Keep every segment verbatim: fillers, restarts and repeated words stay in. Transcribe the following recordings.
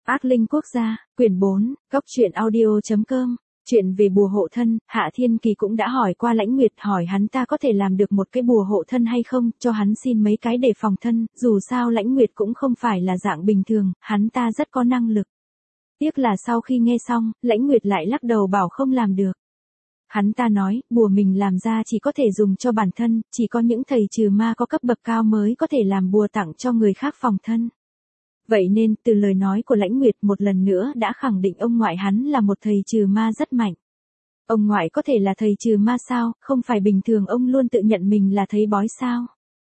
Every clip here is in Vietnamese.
Ác linh quốc gia, quyển bốn, góc truyện audio chấm com. Chuyện về bùa hộ thân, Hạ Thiên Kỳ cũng đã hỏi qua Lãnh Nguyệt, hỏi hắn ta có thể làm được một cái bùa hộ thân hay không, cho hắn xin mấy cái để phòng thân, dù sao Lãnh Nguyệt cũng không phải là dạng bình thường, hắn ta rất có năng lực. Tiếc là sau khi nghe xong, Lãnh Nguyệt lại lắc đầu bảo không làm được. Hắn ta nói, bùa mình làm ra chỉ có thể dùng cho bản thân, chỉ có những thầy trừ ma có cấp bậc cao mới có thể làm bùa tặng cho người khác phòng thân. Vậy nên, từ lời nói của Lãnh Nguyệt một lần nữa đã khẳng định ông ngoại hắn là một thầy trừ ma rất mạnh. Ông ngoại có thể là thầy trừ ma sao, không phải bình thường ông luôn tự nhận mình là thầy bói sao?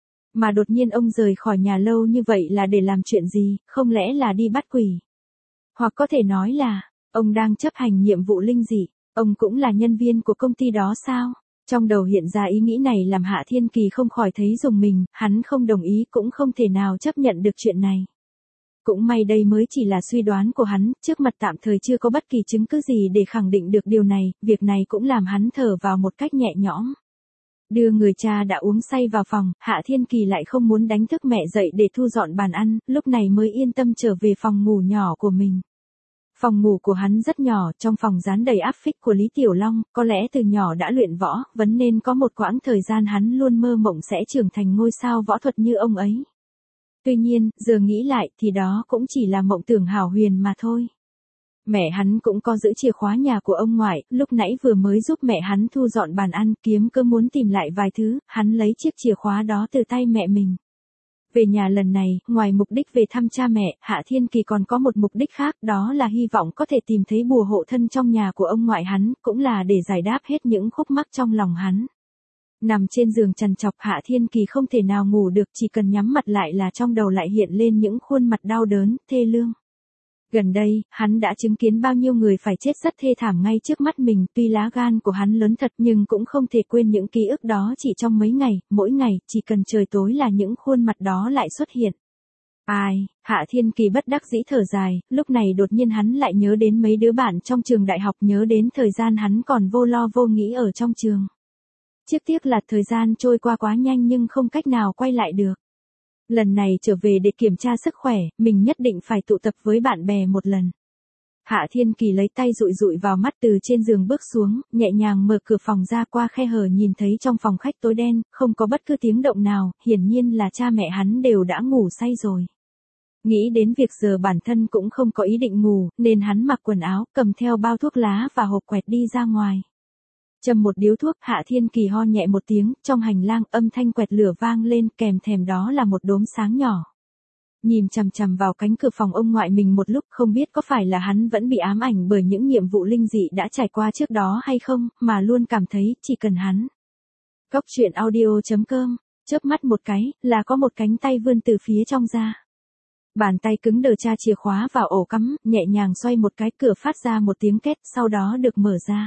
Mà đột nhiên ông rời khỏi nhà lâu như vậy là để làm chuyện gì, không lẽ là đi bắt quỷ? Hoặc có thể nói là, ông đang chấp hành nhiệm vụ linh dị, ông cũng là nhân viên của công ty đó sao? Trong đầu hiện ra ý nghĩ này làm Hạ Thiên Kỳ không khỏi thấy rùng mình, hắn không đồng ý cũng không thể nào chấp nhận được chuyện này. Cũng may đây mới chỉ là suy đoán của hắn, trước mặt tạm thời chưa có bất kỳ chứng cứ gì để khẳng định được điều này, việc này cũng làm hắn thở vào một cách nhẹ nhõm. Đưa người cha đã uống say vào phòng, Hạ Thiên Kỳ lại không muốn đánh thức mẹ dậy để thu dọn bàn ăn, lúc này mới yên tâm trở về phòng ngủ nhỏ của mình. Phòng ngủ của hắn rất nhỏ, trong phòng dán đầy áp phích của Lý Tiểu Long, có lẽ từ nhỏ đã luyện võ, vấn nên có một quãng thời gian hắn luôn mơ mộng sẽ trưởng thành ngôi sao võ thuật như ông ấy. Tuy nhiên, giờ nghĩ lại thì đó cũng chỉ là mộng tưởng hão huyền mà thôi. Mẹ hắn cũng có giữ chìa khóa nhà của ông ngoại, lúc nãy vừa mới giúp mẹ hắn thu dọn bàn ăn, kiếm cơ muốn tìm lại vài thứ, hắn lấy chiếc chìa khóa đó từ tay mẹ mình. Về nhà lần này, ngoài mục đích về thăm cha mẹ, Hạ Thiên Kỳ còn có một mục đích khác, đó là hy vọng có thể tìm thấy bùa hộ thân trong nhà của ông ngoại hắn, cũng là để giải đáp hết những khúc mắc trong lòng hắn. Nằm trên giường trằn trọc, Hạ Thiên Kỳ không thể nào ngủ được, chỉ cần nhắm mặt lại là trong đầu lại hiện lên những khuôn mặt đau đớn, thê lương. Gần đây, hắn đã chứng kiến bao nhiêu người phải chết rất thê thảm ngay trước mắt mình, tuy lá gan của hắn lớn thật nhưng cũng không thể quên những ký ức đó chỉ trong mấy ngày, mỗi ngày, chỉ cần trời tối là những khuôn mặt đó lại xuất hiện. Ai, Hạ Thiên Kỳ bất đắc dĩ thở dài, lúc này đột nhiên hắn lại nhớ đến mấy đứa bạn trong trường đại học, nhớ đến thời gian hắn còn vô lo vô nghĩ ở trong trường. Tiếc tiếc là thời gian trôi qua quá nhanh nhưng không cách nào quay lại được. Lần này trở về để kiểm tra sức khỏe, mình nhất định phải tụ tập với bạn bè một lần. Hạ Thiên Kỳ lấy tay dụi dụi vào mắt từ trên giường bước xuống, nhẹ nhàng mở cửa phòng ra, qua khe hở nhìn thấy trong phòng khách tối đen, không có bất cứ tiếng động nào, hiển nhiên là cha mẹ hắn đều đã ngủ say rồi. Nghĩ đến việc giờ bản thân cũng không có ý định ngủ, nên hắn mặc quần áo, cầm theo bao thuốc lá và hộp quẹt đi ra ngoài. Châm một điếu thuốc, Hạ Thiên Kỳ ho nhẹ một tiếng, trong hành lang âm thanh quẹt lửa vang lên, kèm thèm đó là một đốm sáng nhỏ. Nhìn chằm chằm vào cánh cửa phòng ông ngoại mình một lúc, không biết có phải là hắn vẫn bị ám ảnh bởi những nhiệm vụ linh dị đã trải qua trước đó hay không, mà luôn cảm thấy chỉ cần hắn. Góc truyện audio chấm com, chớp mắt một cái, là có một cánh tay vươn từ phía trong ra. Bàn tay cứng đờ tra chìa khóa vào ổ cắm, nhẹ nhàng xoay một cái, cửa phát ra một tiếng két, sau đó được mở ra.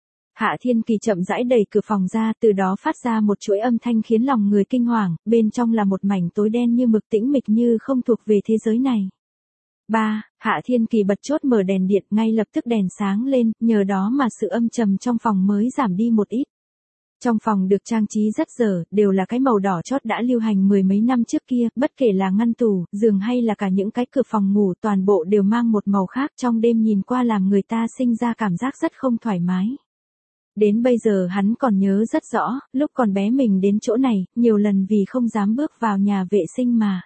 Hạ Thiên Kỳ chậm rãi đẩy cửa phòng ra, từ đó phát ra một chuỗi âm thanh khiến lòng người kinh hoàng, bên trong là một mảnh tối đen như mực, tĩnh mịch như không thuộc về thế giới này. ba. Hạ Thiên Kỳ bật chốt mở đèn điện, ngay lập tức đèn sáng lên, nhờ đó mà sự âm trầm trong phòng mới giảm đi một ít. Trong phòng được trang trí rất dở, đều là cái màu đỏ chót đã lưu hành mười mấy năm trước kia, bất kể là ngăn tủ, giường hay là cả những cái cửa phòng ngủ, toàn bộ đều mang một màu khác, trong đêm nhìn qua làm người ta sinh ra cảm giác rất không thoải mái. Đến bây giờ hắn còn nhớ rất rõ, lúc còn bé mình đến chỗ này, nhiều lần vì không dám bước vào nhà vệ sinh mà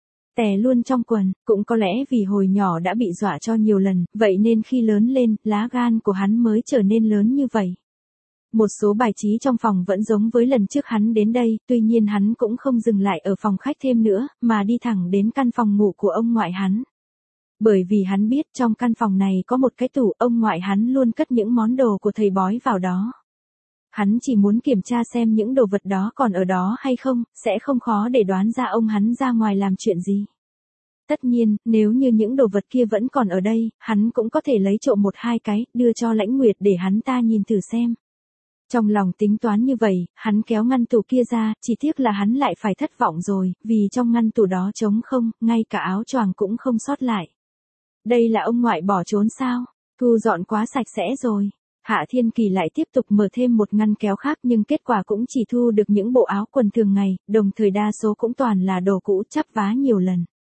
tè luôn trong quần, cũng có lẽ vì hồi nhỏ đã bị dọa cho nhiều lần, vậy nên khi lớn lên, lá gan của hắn mới trở nên lớn như vậy. Một số bài trí trong phòng vẫn giống với lần trước hắn đến đây, tuy nhiên hắn cũng không dừng lại ở phòng khách thêm nữa, mà đi thẳng đến căn phòng ngủ của ông ngoại hắn. Bởi vì hắn biết trong căn phòng này có một cái tủ, ông ngoại hắn luôn cất những món đồ của thầy bói vào đó. Hắn chỉ muốn kiểm tra xem những đồ vật đó còn ở đó hay không, sẽ không khó để đoán ra ông hắn ra ngoài làm chuyện gì. Tất nhiên, nếu như những đồ vật kia vẫn còn ở đây, hắn cũng có thể lấy trộm một hai cái, đưa cho Lãnh Nguyệt để hắn ta nhìn thử xem. Trong lòng tính toán như vậy, hắn kéo ngăn tủ kia ra, chỉ tiếc là hắn lại phải thất vọng rồi, vì trong ngăn tủ đó trống không, ngay cả áo choàng cũng không sót lại. Đây là ông ngoại bỏ trốn sao? Thu dọn quá sạch sẽ rồi. Hạ Thiên Kỳ lại tiếp tục mở thêm một ngăn kéo khác, nhưng kết quả cũng chỉ thu được những bộ áo quần thường ngày, đồng thời đa số cũng toàn là đồ cũ chắp vá nhiều lần.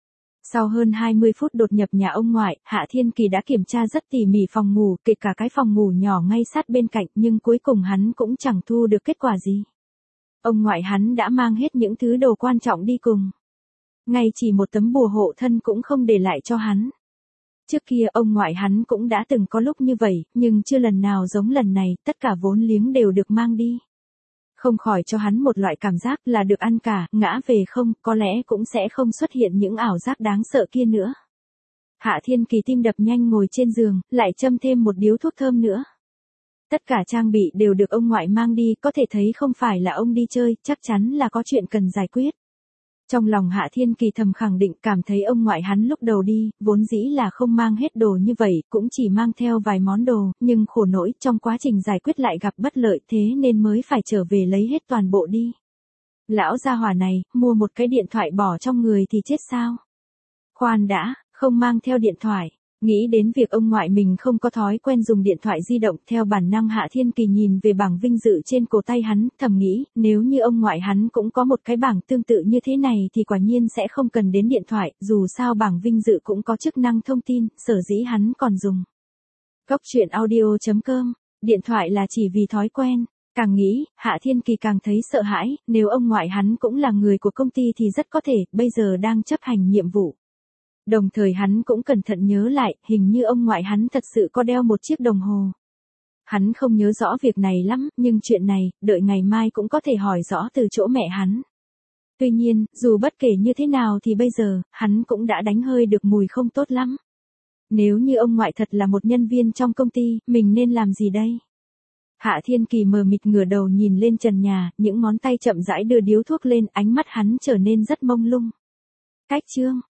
Sau hơn hai mươi phút đột nhập nhà ông ngoại, Hạ Thiên Kỳ đã kiểm tra rất tỉ mỉ phòng ngủ, kể cả cái phòng ngủ nhỏ ngay sát bên cạnh, nhưng cuối cùng hắn cũng chẳng thu được kết quả gì. Ông ngoại hắn đã mang hết những thứ đồ quan trọng đi cùng. Ngay chỉ một tấm bùa hộ thân cũng không để lại cho hắn. Trước kia ông ngoại hắn cũng đã từng có lúc như vậy, nhưng chưa lần nào giống lần này, tất cả vốn liếng đều được mang đi. Không khỏi cho hắn một loại cảm giác là được ăn cả, ngã về không, có lẽ cũng sẽ không xuất hiện những ảo giác đáng sợ kia nữa. Hạ Thiên Kỳ tim đập nhanh ngồi trên giường, lại châm thêm một điếu thuốc thơm nữa. Tất cả trang bị đều được ông ngoại mang đi, có thể thấy không phải là ông đi chơi, chắc chắn là có chuyện cần giải quyết. Trong lòng Hạ Thiên Kỳ thầm khẳng định, cảm thấy ông ngoại hắn lúc đầu đi, vốn dĩ là không mang hết đồ như vậy, cũng chỉ mang theo vài món đồ, nhưng khổ nỗi trong quá trình giải quyết lại gặp bất lợi, thế nên mới phải trở về lấy hết toàn bộ đi. Lão gia hỏa này, mua một cái điện thoại bỏ trong người thì chết sao? Khoan đã, không mang theo điện thoại. Nghĩ đến việc ông ngoại mình không có thói quen dùng điện thoại di động, theo bản năng Hạ Thiên Kỳ nhìn về bảng vinh dự trên cổ tay hắn, thầm nghĩ, nếu như ông ngoại hắn cũng có một cái bảng tương tự như thế này thì quả nhiên sẽ không cần đến điện thoại, dù sao bảng vinh dự cũng có chức năng thông tin, sở dĩ hắn còn dùng. Góc truyện audio chấm com, điện thoại là chỉ vì thói quen. Càng nghĩ, Hạ Thiên Kỳ càng thấy sợ hãi, nếu ông ngoại hắn cũng là người của công ty thì rất có thể, bây giờ đang chấp hành nhiệm vụ. Đồng thời hắn cũng cẩn thận nhớ lại, hình như ông ngoại hắn thật sự có đeo một chiếc đồng hồ. Hắn không nhớ rõ việc này lắm, nhưng chuyện này, đợi ngày mai cũng có thể hỏi rõ từ chỗ mẹ hắn. Tuy nhiên, dù bất kể như thế nào thì bây giờ, hắn cũng đã đánh hơi được mùi không tốt lắm. Nếu như ông ngoại thật là một nhân viên trong công ty, mình nên làm gì đây? Hạ Thiên Kỳ mờ mịt ngửa đầu nhìn lên trần nhà, những ngón tay chậm rãi đưa điếu thuốc lên, ánh mắt hắn trở nên rất mông lung. Cách chương